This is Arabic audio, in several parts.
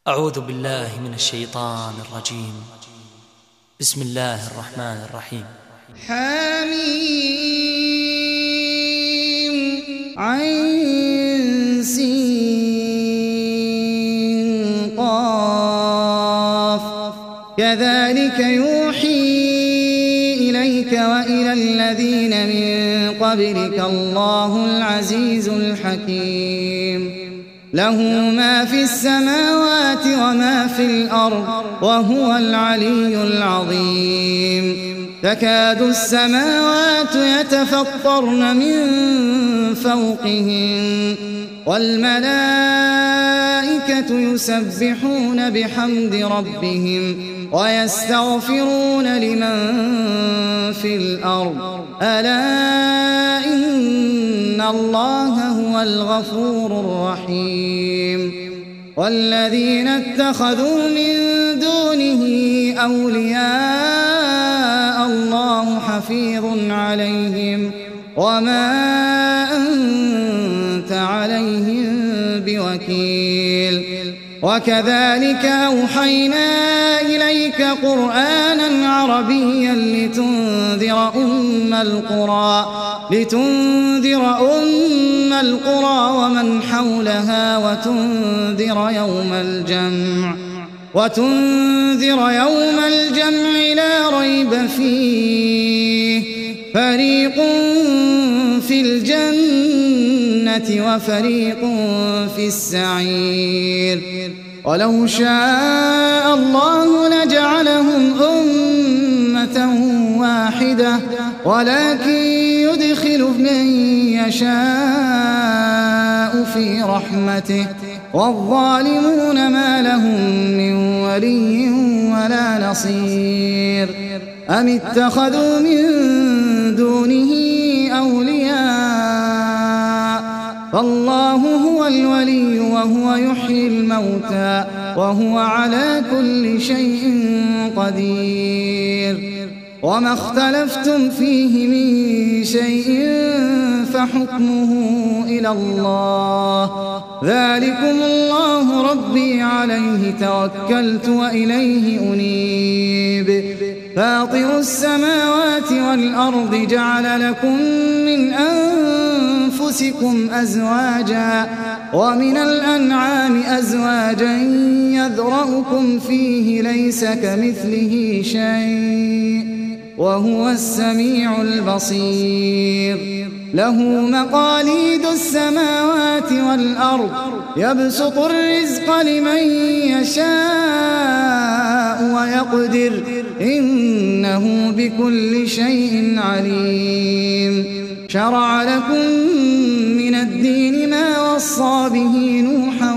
أعوذ بالله من الشيطان الرجيم. بسم الله الرحمن الرحيم. حميم عين سين قاف كذلك يوحي إليك وإلى الذين من قبلك الله العزيز الحكيم له ما في السماوات وما في الأرض وهو العلي العظيم تكاد السماوات يتفطرن من فوقهن والملائكة يسبحون بحمد ربهم ويستغفرون لمن في الأرض ألا إن الله هو الغفور الرحيم والذين اتخذوا من دونه أولياء الله حفيظ عليهم وما أنت عليهم بوكيل وكذلك أوحينا إليك قرآنا عربيا لتنذر أم القرى ومن حولها وتنذر يوم الجمع لا ريب فيه فريق في الجنة وفريق في السعير ولو شاء الله لجعلهم أمة واحدة ولكن يدخل من يشاء في رحمته والظالمون ما لهم من ولي ولا نصير أم اتخذوا من دونه أولياء فالله هو الولي وهو يحيي الموتى وهو على كل شيء قدير وما اختلفتم فيه من شيء فحكمه إلى الله ذلكم الله ربي عليه توكلت وإليه أنيب فاطر السماوات والأرض جعل لكم من أنفسكم أزواجا ومن الأنعام أزواجا يذرأكم فيه ليس كمثله شيء وهو السميع البصير له مقاليد السماوات والأرض يبسط الرزق لمن يشاء ويقدر إنه بكل شيء عليم شرع لكم من الدين ما وصى به نوحا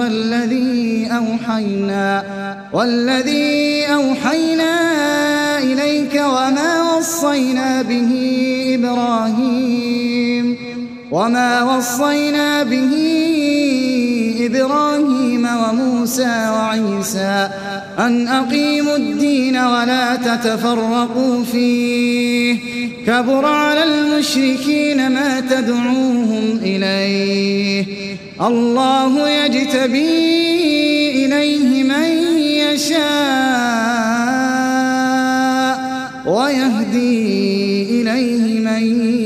والذي أوحينا إليك وما وصينا به إبراهيم وموسى وعيسى أن أقيموا الدين ولا تتفرقوا فيه كبر على المشركين ما تدعوهم إليه الله يجتبي إليه من يشاء ويهدي إليه من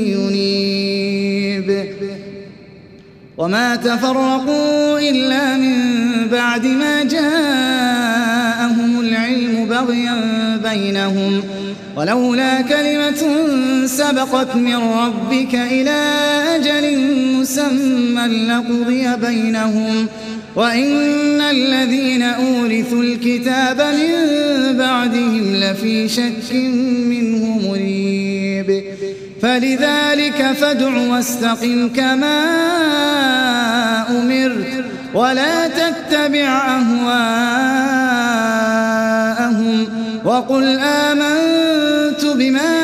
ينيب وما تفرقوا إلا من بعد ما جاءهم العلم بغيا بينهم ولولا كلمة سبقت من ربك إلى أجل مسمى لقضي بينهم وإن الذين أورثوا الكتاب من بعدهم لفي شك منه مريب فلذلك فادع واستقم كما أمرت ولا تتبع أهواءهم وقل آمنت بما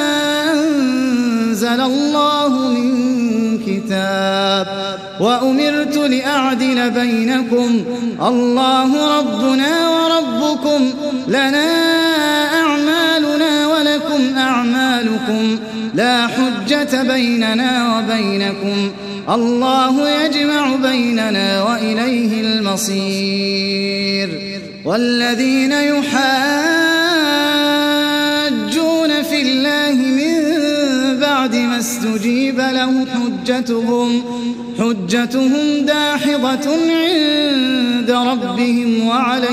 أنزل الله من كتاب وأمرت لأعدل بينكم الله ربنا وربكم لنا أعمالنا ولكم أعمالكم لا حجة بيننا وبينكم الله يجمع بيننا وإليه المصير. والذين يحاجون في الله من بعد ما استجيب له حجتهم داحضة عند ربهم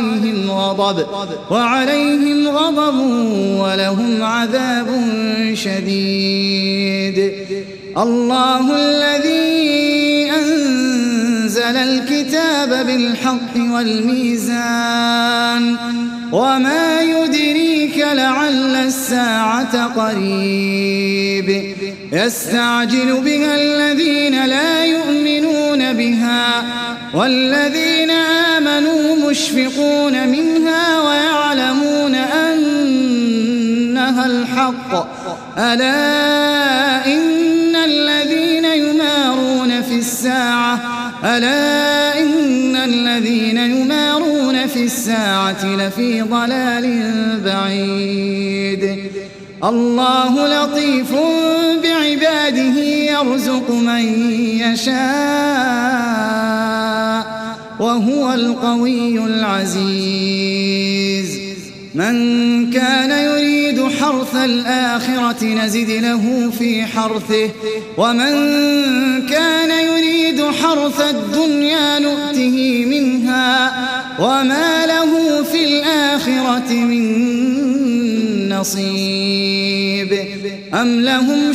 وعليهم غضب ولهم عذاب شديد. الله الذي أنزل الكتاب بالحق والميزان وما يدريك لعل الساعة قريب. يستعجل بها الذين لا يؤمنون بها والذين آمنوا مشفقون منها ويعلمون أنها الحق. ألا إن الذين يمارون في الساعة لفي ضلال بعيد. الله لطيف بعباده يرزق من يشاء وهو القوي العزيز. من كان يريد حرث الآخرة نزد له في حرثه ومن كان يريد حرث الدنيا نؤته منها وما له في الآخرة من نصيب. أم لهم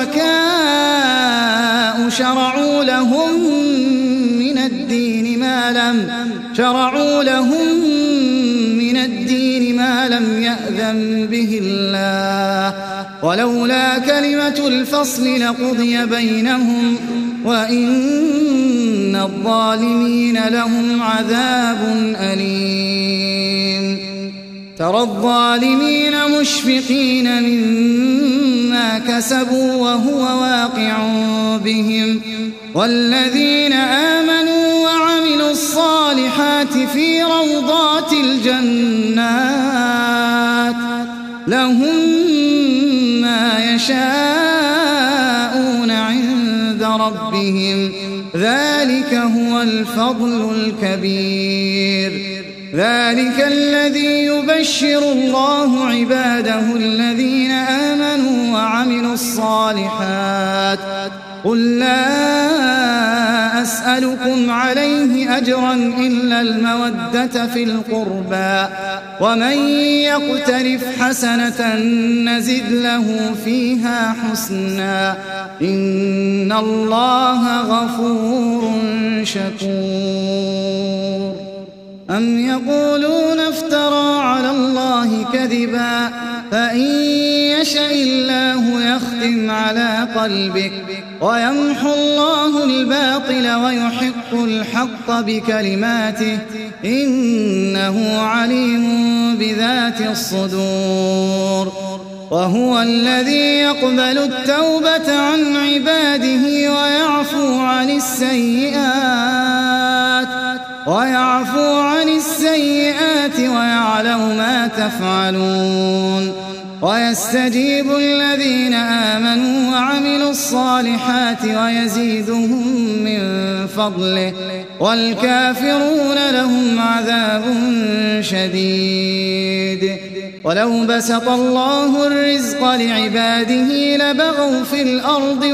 شركاء شرعوا لهم من الدين ما لم يأذن به الله ولولا كلمة الفصل لقضي بينهم وإن الظالمين لهم عذاب أليم. ترى الظالمين مشفقين مما كسبوا وهو واقع بهم والذين آمنوا وعملوا الصالحات في روضات الجنات لهم ما يشاءون عند ربهم ذلك هو الفضل الكبير. ذلك الذي يبشر الله عباده الذين آمنوا وعملوا الصالحات. قل لا أسألكم عليه أجرا إلا المودة في القربى ومن يقترف حسنة نزد له فيها حسنا إن الله غفور شكور. أم يقولون افترى على الله كذبا فإن يشأ الله يختم على قلبك ويمحو الله الباطل ويحق الحق بكلماته إنه عليم بذات الصدور. وهو الذي يقبل التوبة عن عباده ويعفو عن السيئات ويعلم ما تفعلون. ويستجيب الذين آمنوا وعملوا الصالحات ويزيدهم من فضله والكافرون لهم عذاب شديد. ولو بسط الله الرزق لعباده لبغوا في الأرض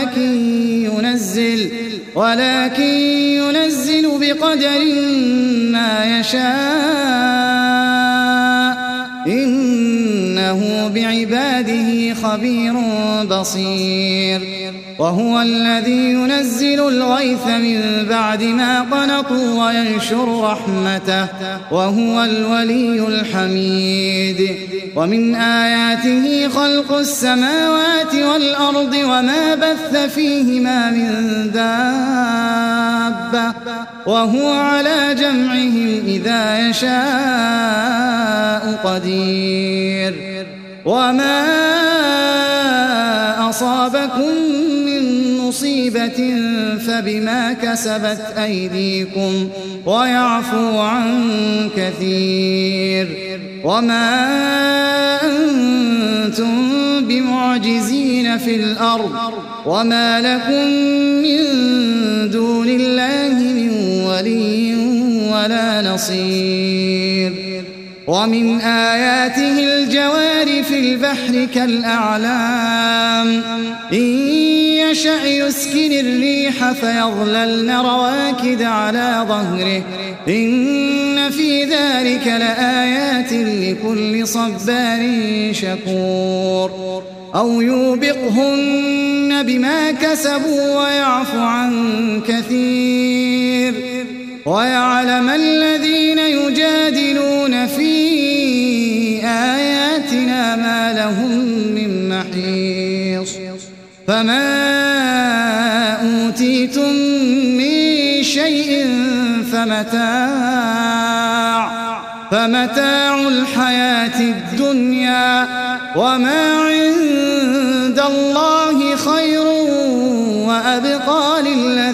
ولكن ينزل بقدر ما يشاء إنه بعباده خبير بصير. وهو الذي ينزل الغيث من بعد ما قنطوا وينشر رحمته وهو الولي الحميد. ومن آياته خلق السماوات والأرض وما بث فيهما من دابة وهو على جمعهم إذا يشاء قدير. وما أصابكم من مصيبة فبما كسبت أيديكم ويعفو عن كثير. وما أنتم بمعجزين في الأرض وما لكم من دون الله من ولي ولا نصير ومن آياته الجوار في البحر كالأعلام إن يشأ يسكن الريح فيظللن رواكد على ظهره إن في ذلك لآيات لكل صبار شكور أو يوبقهن بما كسبوا ويعفو عن كثير ويعلم الذين يجادلون في آياتنا ما لهم من محيص فما أوتيتم من شيء فمتاع الحياة الدنيا وما عند الله خير وأبقى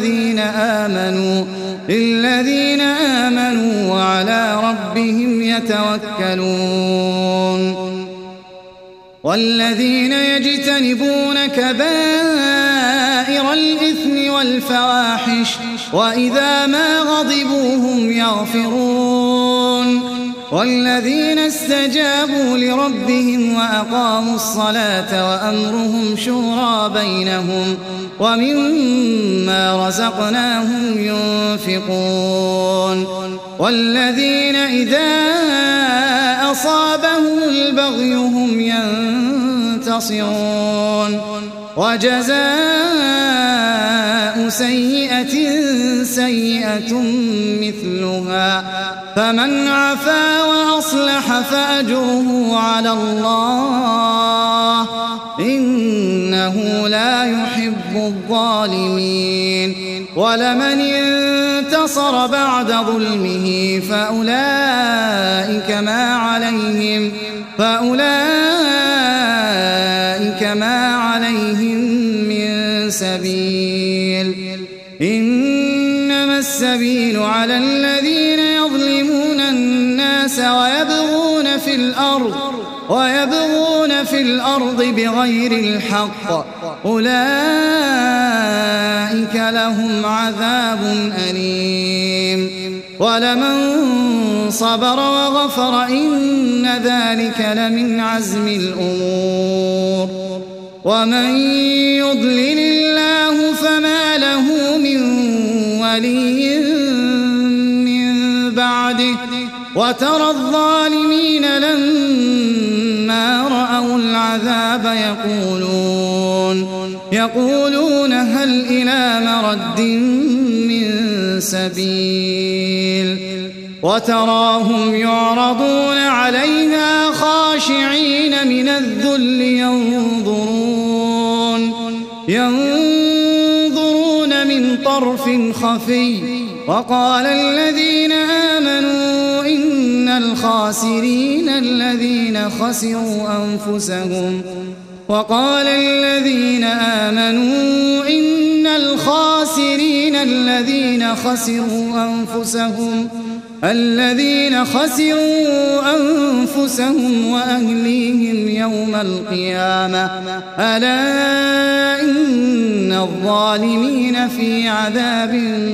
للذين آمنوا وعلى ربهم يتوكلون والذين يجتنبون كبائر الإثم والفواحش وإذا ما غضبوا هم يغفرون والذين استجابوا لربهم وأقاموا الصلاة وأمرهم شورى بينهم ومما رزقناهم ينفقون والذين إذا أصابهم البغي هم ينتصرون وجزاء سيئة سيئة مثلها فمن عفا وأصلح فأجره على الله إنه لا يحب الظالمين ولمن انتصر بعد ظلمه فأولئك ما عليهم من سبيل إنما السبيل على الذين يظلمون الناس ويبغون في الأرض بغير الحق أولئك لهم عذاب أليم ولمن صبر وغفر إن ذلك لمن عزم الأمور ومن يضلل الله فما له من ولي من بعده وترى الظالمين لما رأوا العذاب يقولون هل إلى مرد من سبيل وتراهم يعرضون عليها خاشعين من الذل ينظرون من طرف خفي وقال الذين آمنوا إن الخاسرين الذين خسروا أنفسهم وأهليهم يوم القيامة ألا إن الظالمين في عذاب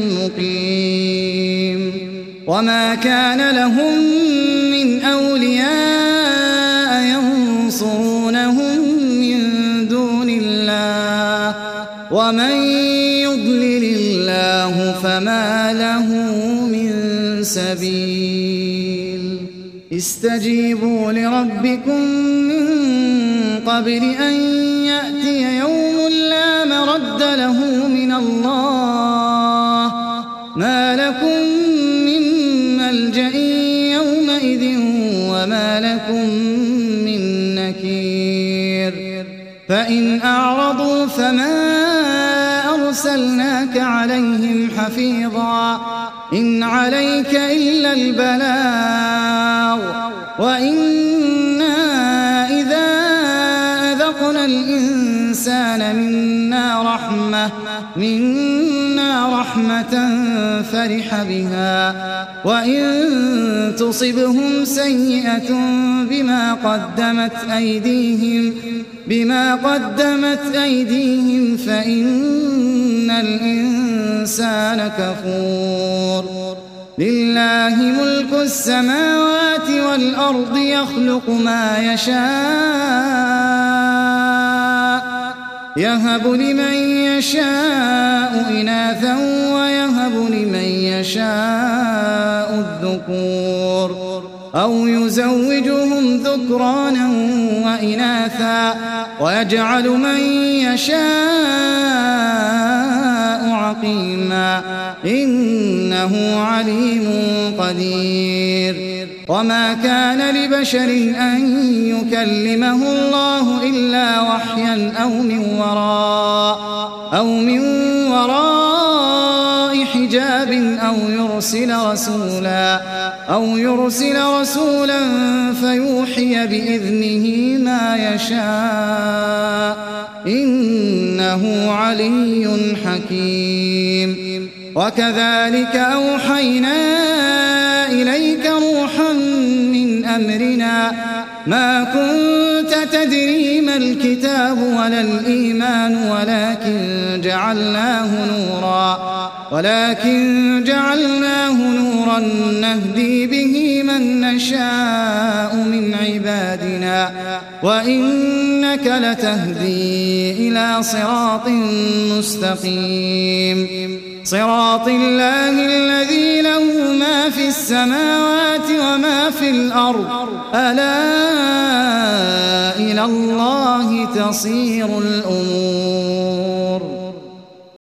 مقيم وما كان لهم من أولياء ينصرونهم من دون الله ومن يضلل الله فما له من سبيل استجيبوا لربكم من قبل أن يأتي يوم لا مرد له من الله ما لكم من ملجأ يومئذ وما لكم من نكير فإن أعرضوا فما أرسلناك عليهم حفيظا إن عليك إلا البلاغ وإنا إذا أذقنا الإنسان منا رحمة فرح بها وإن تصبهم سيئة بما قدمت أيديهم فإن الإنسان كفور لله ملك السماوات والأرض يخلق ما يشاء يهب لمن يشاء إناثا ويهب لمن يشاء الذكور أو يزوجهم ذكرانا وإناثا ويجعل من يشاء عقيما إنه عليم قدير وما كان لبشر أن يكلمه الله إلا وحيا أو من وراء حجاب أو يرسل رسولا فيوحي بإذنه ما يشاء إنه علي حكيم وكذلك أوحينا إليك روحا من أمرنا ما كنت تدري ما الكتاب ولا الإيمان ولكن جعلناه نورا نهدي به من نشاء من عبادنا وإنك لتهدي إلى صراط مستقيم صراط الله الذي له ما في السماوات وما في الأرض ألا إلى الله تصير الأمور